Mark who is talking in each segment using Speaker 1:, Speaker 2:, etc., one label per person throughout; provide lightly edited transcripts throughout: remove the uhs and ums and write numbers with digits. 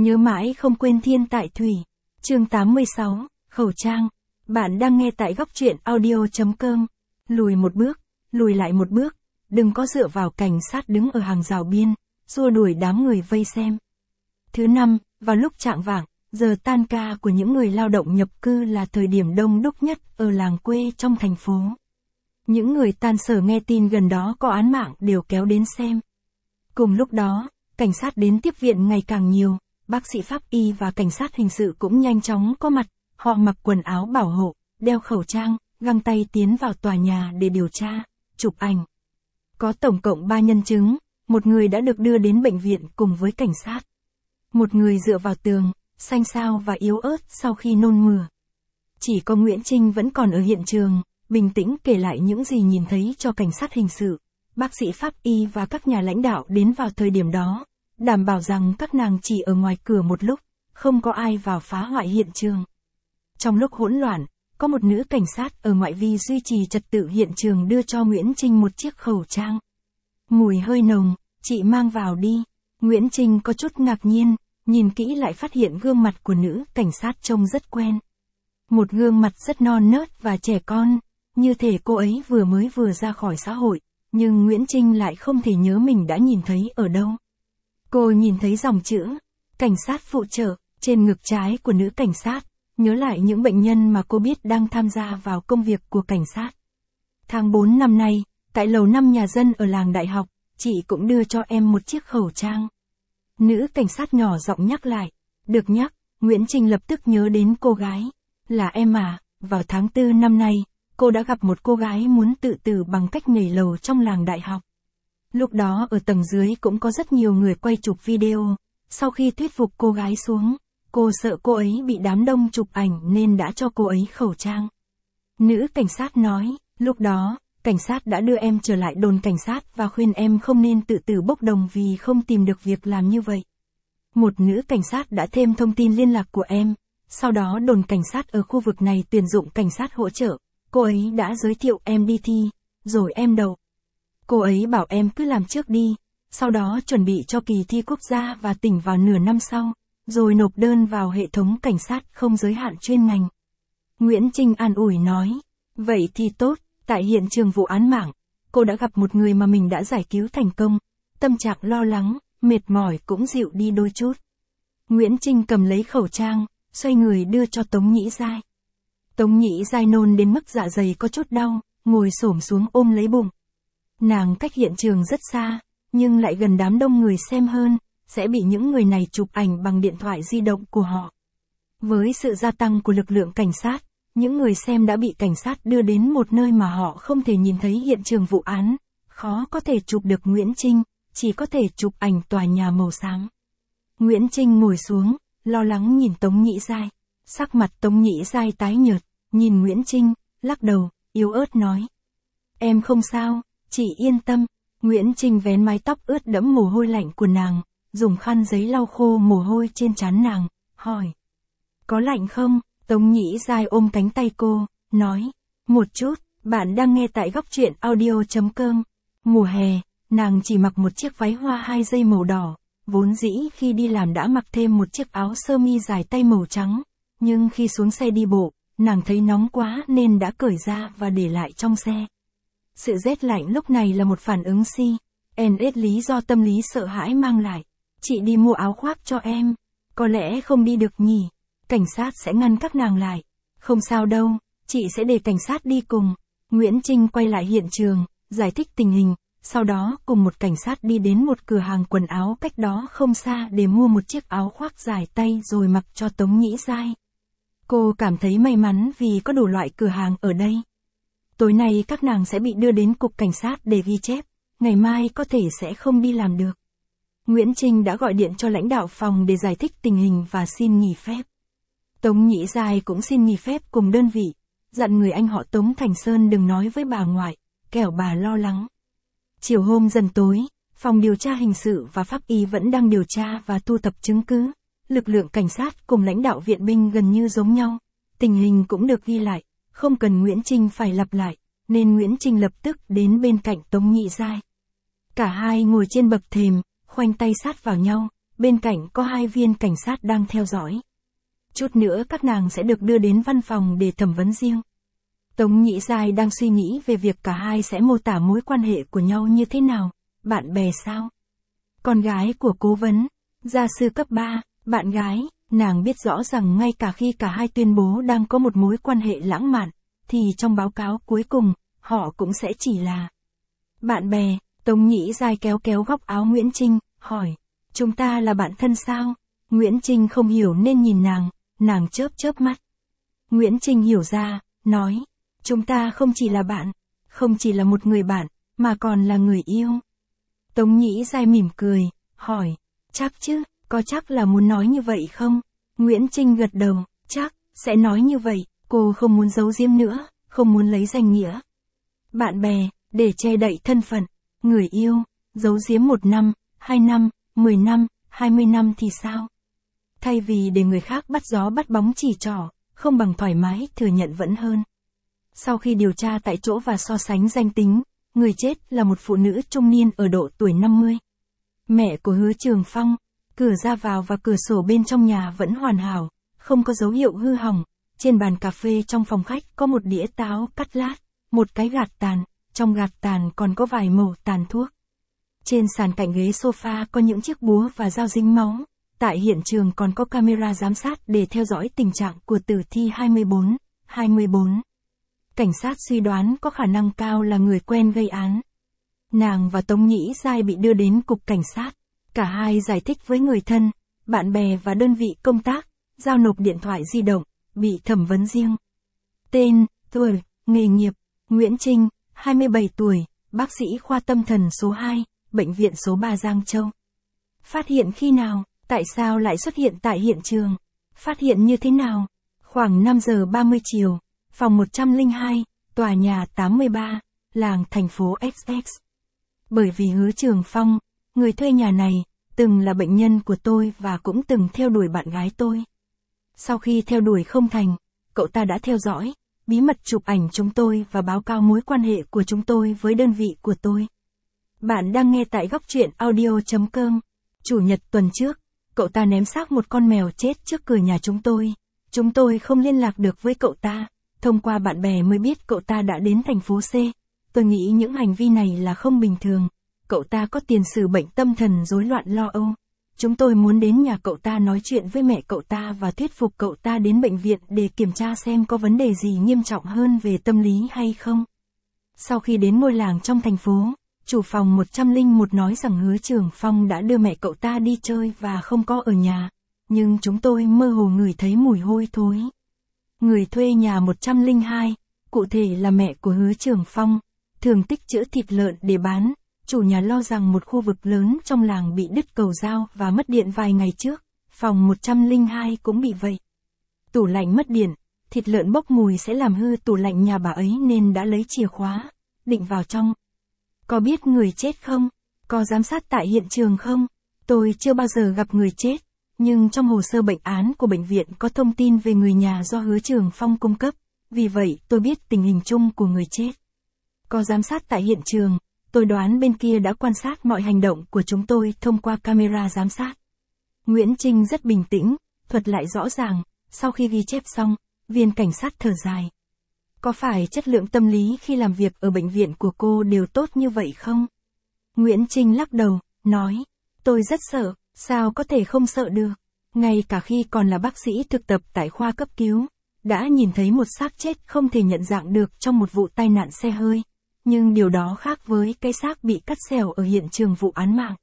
Speaker 1: Nhớ mãi không quên thiên tại thủy. Chương 86, khẩu trang. Bạn đang nghe tại góc truyện audio.com. Lùi một bước, lùi lại một bước, đừng có dựa vào cảnh sát đứng ở hàng rào biên, xua đuổi đám người vây xem. Thứ năm, vào lúc chạng vạng, giờ tan ca của những người lao động nhập cư là thời điểm đông đúc nhất ở làng quê trong thành phố. Những người tan sở nghe tin gần đó có án mạng đều kéo đến xem. Cùng lúc đó, cảnh sát đến tiếp viện ngày càng nhiều, bác sĩ pháp y và cảnh sát hình sự cũng nhanh chóng có mặt, họ mặc quần áo bảo hộ, đeo khẩu trang, găng tay tiến vào tòa nhà để điều tra, chụp ảnh. Có tổng cộng 3 nhân chứng, một người đã được đưa đến bệnh viện cùng với cảnh sát. Một người dựa vào tường, xanh xao và yếu ớt sau khi nôn mửa. Chỉ có Nguyễn Trinh vẫn còn ở hiện trường, bình tĩnh kể lại những gì nhìn thấy cho cảnh sát hình sự, bác sĩ pháp y và các nhà lãnh đạo đến vào thời điểm đó, đảm bảo rằng các nàng chỉ ở ngoài cửa một lúc, không có ai vào phá hoại hiện trường. Trong lúc hỗn loạn, có một nữ cảnh sát ở ngoại vi duy trì trật tự hiện trường đưa cho Nguyễn Trinh một chiếc khẩu trang. Mùi hơi nồng, chị mang vào đi. Nguyễn Trinh có chút ngạc nhiên, nhìn kỹ lại phát hiện gương mặt của nữ cảnh sát trông rất quen. Một gương mặt rất non nớt và trẻ con, như thể cô ấy vừa ra khỏi xã hội, nhưng Nguyễn Trinh lại không thể nhớ mình đã nhìn thấy ở đâu. Cô nhìn thấy dòng chữ, cảnh sát phụ trợ, trên ngực trái của nữ cảnh sát, nhớ lại những bệnh nhân mà cô biết đang tham gia vào công việc của cảnh sát. Tháng 4 năm nay, tại lầu 5 nhà dân ở làng đại học, chị cũng đưa cho em một chiếc khẩu trang. Nữ cảnh sát nhỏ giọng nhắc lại. Được nhắc, Nguyễn Trinh lập tức nhớ đến cô gái. Là em à, vào tháng 4 năm nay, cô đã gặp một cô gái muốn tự tử bằng cách nhảy lầu trong làng đại học. Lúc đó ở tầng dưới cũng có rất nhiều người quay chụp video. Sau khi thuyết phục cô gái xuống, cô sợ cô ấy bị đám đông chụp ảnh nên đã cho cô ấy khẩu trang. Nữ cảnh sát nói, lúc đó, cảnh sát đã đưa em trở lại đồn cảnh sát và khuyên em không nên tự tử bốc đồng vì không tìm được việc làm như vậy. Một nữ cảnh sát đã thêm thông tin liên lạc của em, sau đó đồn cảnh sát ở khu vực này tuyển dụng cảnh sát hỗ trợ, cô ấy đã giới thiệu em đi thi, rồi em đậu. Cô ấy bảo em cứ làm trước đi, sau đó chuẩn bị cho kỳ thi quốc gia và tỉnh vào nửa năm sau, rồi nộp đơn vào hệ thống cảnh sát không giới hạn chuyên ngành. Nguyễn Trinh an ủi nói, vậy thì tốt. Tại hiện trường vụ án mạng, cô đã gặp một người mà mình đã giải cứu thành công, tâm trạng lo lắng, mệt mỏi cũng dịu đi đôi chút. Nguyễn Trinh cầm lấy khẩu trang, xoay người đưa cho Tống Nhĩ Giai. Tống Nhĩ Giai nôn đến mức dạ dày có chút đau, ngồi xổm xuống ôm lấy bụng. Nàng cách hiện trường rất xa, nhưng lại gần đám đông người xem hơn, sẽ bị những người này chụp ảnh bằng điện thoại di động của họ. Với sự gia tăng của lực lượng cảnh sát, những người xem đã bị cảnh sát đưa đến một nơi mà họ không thể nhìn thấy hiện trường vụ án, khó có thể chụp được Nguyễn Trinh, chỉ có thể chụp ảnh tòa nhà màu xám. Nguyễn Trinh ngồi xuống, lo lắng nhìn Tống Nhĩ Giai. Sắc mặt Tống Nhĩ Giai tái nhợt, nhìn Nguyễn Trinh, lắc đầu, yếu ớt nói. Em không sao, chị yên tâm. Nguyễn Trinh vén mái tóc ướt đẫm mồ hôi lạnh của nàng, dùng khăn giấy lau khô mồ hôi trên trán nàng, hỏi. Có lạnh không? Tống Nhĩ Giai ôm cánh tay cô, nói, một chút, bạn đang nghe tại góc truyện audio.com. Mùa hè, nàng chỉ mặc một chiếc váy hoa 2 dây màu đỏ, vốn dĩ khi đi làm đã mặc thêm một chiếc áo sơ mi dài tay màu trắng, nhưng khi xuống xe đi bộ, nàng thấy nóng quá nên đã cởi ra và để lại trong xe. Sự rét lạnh lúc này là một phản ứng CNS lý do tâm lý sợ hãi mang lại. Chị đi mua áo khoác cho em, có lẽ không đi được nhỉ? Cảnh sát sẽ ngăn các nàng lại. Không sao đâu, chị sẽ để cảnh sát đi cùng. Nguyễn Trinh quay lại hiện trường, giải thích tình hình, sau đó cùng một cảnh sát đi đến một cửa hàng quần áo cách đó không xa để mua một chiếc áo khoác dài tay rồi mặc cho Tống Nhĩ Giai. Cô cảm thấy may mắn vì có đủ loại cửa hàng ở đây. Tối nay các nàng sẽ bị đưa đến cục cảnh sát để ghi chép, ngày mai có thể sẽ không đi làm được. Nguyễn Trinh đã gọi điện cho lãnh đạo phòng để giải thích tình hình và xin nghỉ phép. Tống Nhĩ Giai cũng xin nghỉ phép cùng đơn vị, dặn người anh họ Tống Thành Sơn đừng nói với bà ngoại, kẻo bà lo lắng. Chiều hôm dần tối, phòng điều tra hình sự và pháp y vẫn đang điều tra và thu thập chứng cứ. Lực lượng cảnh sát cùng lãnh đạo viện binh gần như giống nhau, tình hình cũng được ghi lại, không cần Nguyễn Trinh phải lặp lại, nên Nguyễn Trinh lập tức đến bên cạnh Tống Nhĩ Giai. Cả hai ngồi trên bậc thềm, khoanh tay sát vào nhau, bên cạnh có 2 viên cảnh sát đang theo dõi. Chút nữa các nàng sẽ được đưa đến văn phòng để thẩm vấn riêng. Tống Nhĩ Giai đang suy nghĩ về việc cả hai sẽ mô tả mối quan hệ của nhau như thế nào. Bạn bè sao? Con gái của cố vấn, gia sư cấp 3, bạn gái, nàng biết rõ rằng ngay cả khi cả hai tuyên bố đang có một mối quan hệ lãng mạn, thì trong báo cáo cuối cùng, họ cũng sẽ chỉ là bạn bè. Tống Nhĩ Giai kéo kéo góc áo Nguyễn Trinh, hỏi, chúng ta là bạn thân sao? Nguyễn Trinh không hiểu nên nhìn nàng chớp chớp mắt. Nguyễn Trinh hiểu ra, nói, chúng ta không chỉ là bạn, không chỉ là một người bạn, mà còn là người yêu. Tống Nhĩ Giai mỉm cười, hỏi, chắc chứ, có chắc là muốn nói như vậy không? Nguyễn Trinh gật đầu, chắc, sẽ nói như vậy, cô không muốn giấu giếm nữa, không muốn lấy danh nghĩa. Bạn bè, để che đậy thân phận, người yêu, giấu giếm 1 năm, 2 năm, 10 năm, 20 năm thì sao? Thay vì để người khác bắt gió bắt bóng chỉ trỏ, không bằng thoải mái thừa nhận vẫn hơn. Sau khi điều tra tại chỗ và so sánh danh tính, người chết là một phụ nữ trung niên ở độ tuổi 50. Mẹ của Hứa Trường Phong, cửa ra vào và cửa sổ bên trong nhà vẫn hoàn hảo, không có dấu hiệu hư hỏng. Trên bàn cà phê trong phòng khách có một đĩa táo cắt lát, một cái gạt tàn, trong gạt tàn còn có vài mẩu tàn thuốc. Trên sàn cạnh ghế sofa có những chiếc búa và dao dính máu. Tại hiện trường còn có camera giám sát để theo dõi tình trạng của tử thi 24. Cảnh sát suy đoán có khả năng cao là người quen gây án. Nàng và Tống Nhĩ Giai bị đưa đến cục cảnh sát. Cả hai giải thích với người thân, bạn bè và đơn vị công tác, giao nộp điện thoại di động, bị thẩm vấn riêng. Tên, tuổi, nghề nghiệp, Nguyễn Trinh, 27 tuổi, bác sĩ khoa tâm thần số 2, bệnh viện số 3 Giang Châu. Phát hiện khi nào, tại sao lại xuất hiện tại hiện trường? Phát hiện như thế nào? Khoảng 5 giờ 30 chiều, phòng 102, tòa nhà 83, làng thành phố XX. Bởi vì Hứa Trường Phong, người thuê nhà này, từng là bệnh nhân của tôi và cũng từng theo đuổi bạn gái tôi. Sau khi theo đuổi không thành, cậu ta đã theo dõi, bí mật chụp ảnh chúng tôi và báo cáo mối quan hệ của chúng tôi với đơn vị của tôi. Bạn đang nghe tại góc truyện audio.com. Chủ nhật tuần trước, cậu ta ném xác một con mèo chết trước cửa nhà chúng tôi. Chúng tôi không liên lạc được với cậu ta, thông qua bạn bè mới biết cậu ta đã đến thành phố C. Tôi nghĩ những hành vi này là không bình thường. Cậu ta có tiền sử bệnh tâm thần rối loạn lo âu. Chúng tôi muốn đến nhà cậu ta nói chuyện với mẹ cậu ta và thuyết phục cậu ta đến bệnh viện để kiểm tra xem có vấn đề gì nghiêm trọng hơn về tâm lý hay không. Sau khi đến ngôi làng trong thành phố, chủ phòng 101 nói rằng Hứa Trường Phong đã đưa mẹ cậu ta đi chơi và không có ở nhà, nhưng chúng tôi mơ hồ ngửi thấy mùi hôi thối. Người thuê nhà 102, cụ thể là mẹ của Hứa Trường Phong, thường tích trữ thịt lợn để bán. Chủ nhà lo rằng một khu vực lớn trong làng bị đứt cầu dao và mất điện vài ngày trước, phòng 102 cũng bị vậy. Tủ lạnh mất điện, thịt lợn bốc mùi sẽ làm hư tủ lạnh nhà bà ấy nên đã lấy chìa khóa, định vào trong. Có biết người chết không? Có giám sát tại hiện trường không? Tôi chưa bao giờ gặp người chết, nhưng trong hồ sơ bệnh án của bệnh viện có thông tin về người nhà do Hứa Trường Phong cung cấp, vì vậy tôi biết tình hình chung của người chết. Có giám sát tại hiện trường. Tôi đoán bên kia đã quan sát mọi hành động của chúng tôi thông qua camera giám sát. Nguyễn Trinh rất bình tĩnh, thuật lại rõ ràng, sau khi ghi chép xong, viên cảnh sát thở dài. Có phải chất lượng tâm lý khi làm việc ở bệnh viện của cô đều tốt như vậy không? Nguyễn Trinh lắc đầu, nói, tôi rất sợ, sao có thể không sợ được. Ngay cả khi còn là bác sĩ thực tập tại khoa cấp cứu, đã nhìn thấy một xác chết không thể nhận dạng được trong một vụ tai nạn xe hơi. Nhưng điều đó khác với cái xác bị cắt xẻo ở hiện trường vụ án mạng.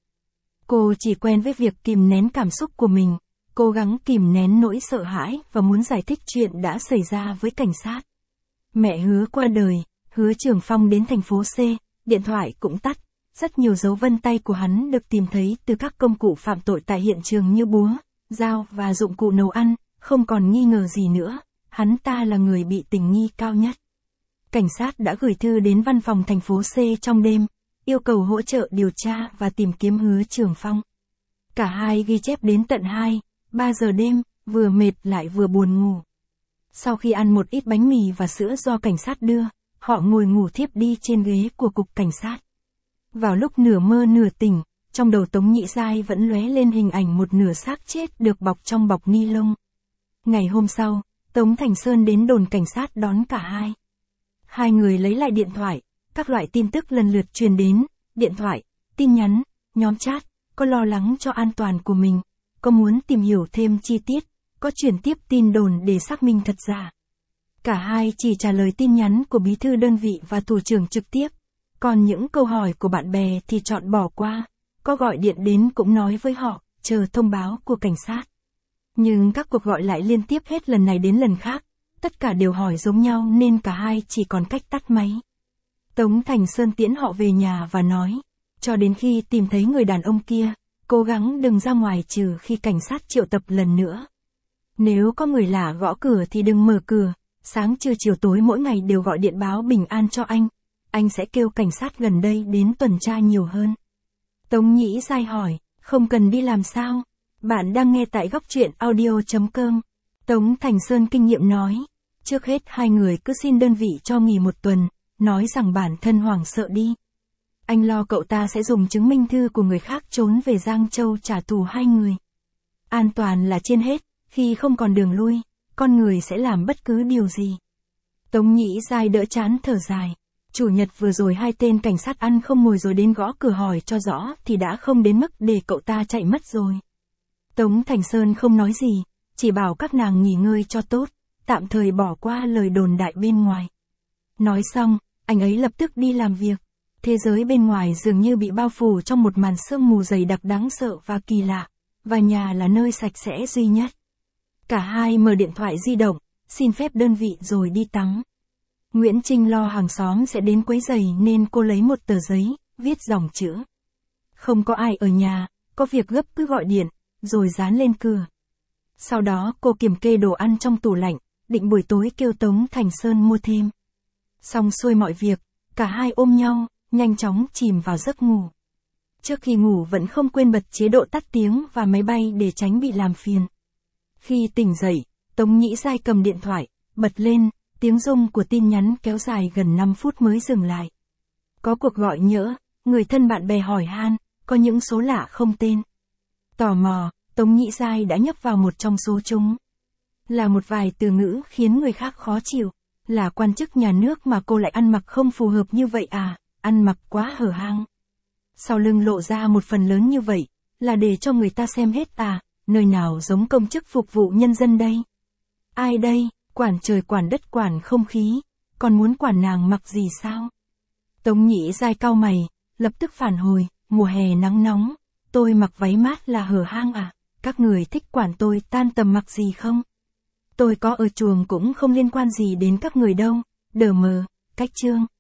Speaker 1: Cô chỉ quen với việc kìm nén cảm xúc của mình, cố gắng kìm nén nỗi sợ hãi và muốn giải thích chuyện đã xảy ra với cảnh sát. Mẹ Hứa qua đời, Hứa Trường Phong đến thành phố C, điện thoại cũng tắt. Rất nhiều dấu vân tay của hắn được tìm thấy từ các công cụ phạm tội tại hiện trường như búa, dao và dụng cụ nấu ăn, không còn nghi ngờ gì nữa, hắn ta là người bị tình nghi cao nhất. Cảnh sát đã gửi thư đến văn phòng thành phố C trong đêm, yêu cầu hỗ trợ điều tra và tìm kiếm Hứa Trường Phong. Cả hai ghi chép đến tận 2-3 giờ đêm, vừa mệt lại vừa buồn ngủ. Sau khi ăn một ít bánh mì và sữa do cảnh sát đưa, họ ngồi ngủ thiếp đi trên ghế của cục cảnh sát. Vào lúc nửa mơ nửa tỉnh, Trong đầu Tống Nhĩ Giai vẫn lóe lên hình ảnh một nửa xác chết được bọc trong bọc ni lông. Ngày hôm sau, Tống Thành Sơn đến đồn cảnh sát đón cả hai. Hai người lấy lại điện thoại, các loại tin tức lần lượt truyền đến, điện thoại, tin nhắn, nhóm chat, có lo lắng cho an toàn của mình, có muốn tìm hiểu thêm chi tiết, có chuyển tiếp tin đồn để xác minh thật giả. Cả hai chỉ trả lời tin nhắn của bí thư đơn vị và thủ trưởng trực tiếp, còn những câu hỏi của bạn bè thì chọn bỏ qua, có gọi điện đến cũng nói với họ, chờ thông báo của cảnh sát. Nhưng các cuộc gọi lại liên tiếp hết lần này đến lần khác, tất cả đều hỏi giống nhau nên cả hai chỉ còn cách tắt máy. Tống Thành Sơn tiễn họ về nhà và nói, cho đến khi tìm thấy người đàn ông kia, cố gắng đừng ra ngoài trừ khi cảnh sát triệu tập lần nữa. Nếu có người lạ gõ cửa thì đừng mở cửa, sáng trưa chiều tối mỗi ngày đều gọi điện báo bình an cho anh sẽ kêu cảnh sát gần đây đến tuần tra nhiều hơn. Tống Nhĩ Giai hỏi, không cần đi làm sao? Bạn đang nghe tại góc truyện audio.com. Tống Thành Sơn kinh nghiệm nói, trước hết hai người cứ xin đơn vị cho nghỉ một tuần, nói rằng bản thân hoảng sợ đi. Anh lo cậu ta sẽ dùng chứng minh thư của người khác trốn về Giang Châu trả thù hai người. An toàn là trên hết, khi không còn đường lui, con người sẽ làm bất cứ điều gì. Tống Nhĩ Giai đỡ chán thở dài. Chủ nhật vừa rồi hai tên cảnh sát ăn không ngồi rồi đến gõ cửa hỏi cho rõ thì đã không đến mức để cậu ta chạy mất rồi. Tống Thành Sơn không nói gì, chỉ bảo các nàng nghỉ ngơi cho tốt, tạm thời bỏ qua lời đồn đại bên ngoài. Nói xong, anh ấy lập tức đi làm việc. Thế giới bên ngoài dường như bị bao phủ trong một màn sương mù dày đặc đáng sợ và kỳ lạ, và nhà là nơi sạch sẽ duy nhất. Cả hai mở điện thoại di động, xin phép đơn vị rồi đi tắm. Nguyễn Trinh lo hàng xóm sẽ đến quấy rầy nên cô lấy một tờ giấy, viết dòng chữ. Không có ai ở nhà, có việc gấp cứ gọi điện, rồi dán lên cửa. Sau đó cô kiểm kê đồ ăn trong tủ lạnh, định buổi tối kêu Tống Thành Sơn mua thêm. Xong xuôi mọi việc, cả hai ôm nhau, nhanh chóng chìm vào giấc ngủ. Trước khi ngủ vẫn không quên bật chế độ tắt tiếng và máy bay để tránh bị làm phiền. Khi tỉnh dậy, Tống Nhĩ Giai cầm điện thoại, bật lên, tiếng rung của tin nhắn kéo dài gần 5 phút mới dừng lại. Có cuộc gọi nhỡ, người thân bạn bè hỏi han, có những số lạ không tên. Tò mò, Tống Nhĩ Giai đã nhấp vào một trong số chúng. Là một vài từ ngữ khiến người khác khó chịu, là quan chức nhà nước mà cô lại ăn mặc không phù hợp như vậy à, ăn mặc quá hở hang. Sau lưng lộ ra một phần lớn như vậy, là để cho người ta xem hết à, nơi nào giống công chức phục vụ nhân dân đây. Ai đây, quản trời quản đất quản không khí, còn muốn quản nàng mặc gì sao? Tống Nhĩ Giai cau mày, lập tức phản hồi, mùa hè nắng nóng, tôi mặc váy mát là hở hang à, các người thích quản tôi tan tầm mặc gì không? Tôi có ở chuồng cũng không liên quan gì đến các người đâu, đờ mờ, cách chương.